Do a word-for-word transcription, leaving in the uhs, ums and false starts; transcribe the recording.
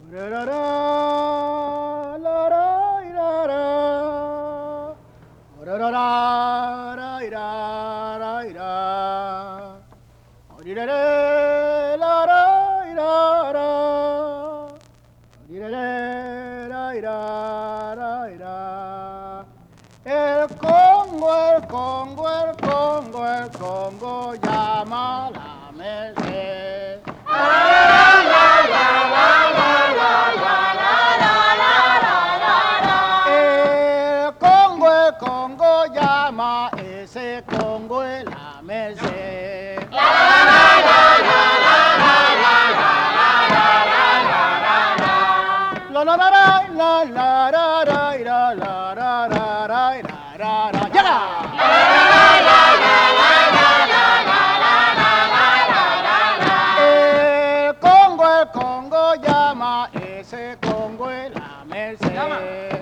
El Congo, el Congo, el Congo, el Congo llama la Merced. El Congo, el Congo llama, ese Congo es la Merced. La la la la la la la la la la la la la la. ¡Llega! El Congo, el Congo llama, ese Congo es la Merced.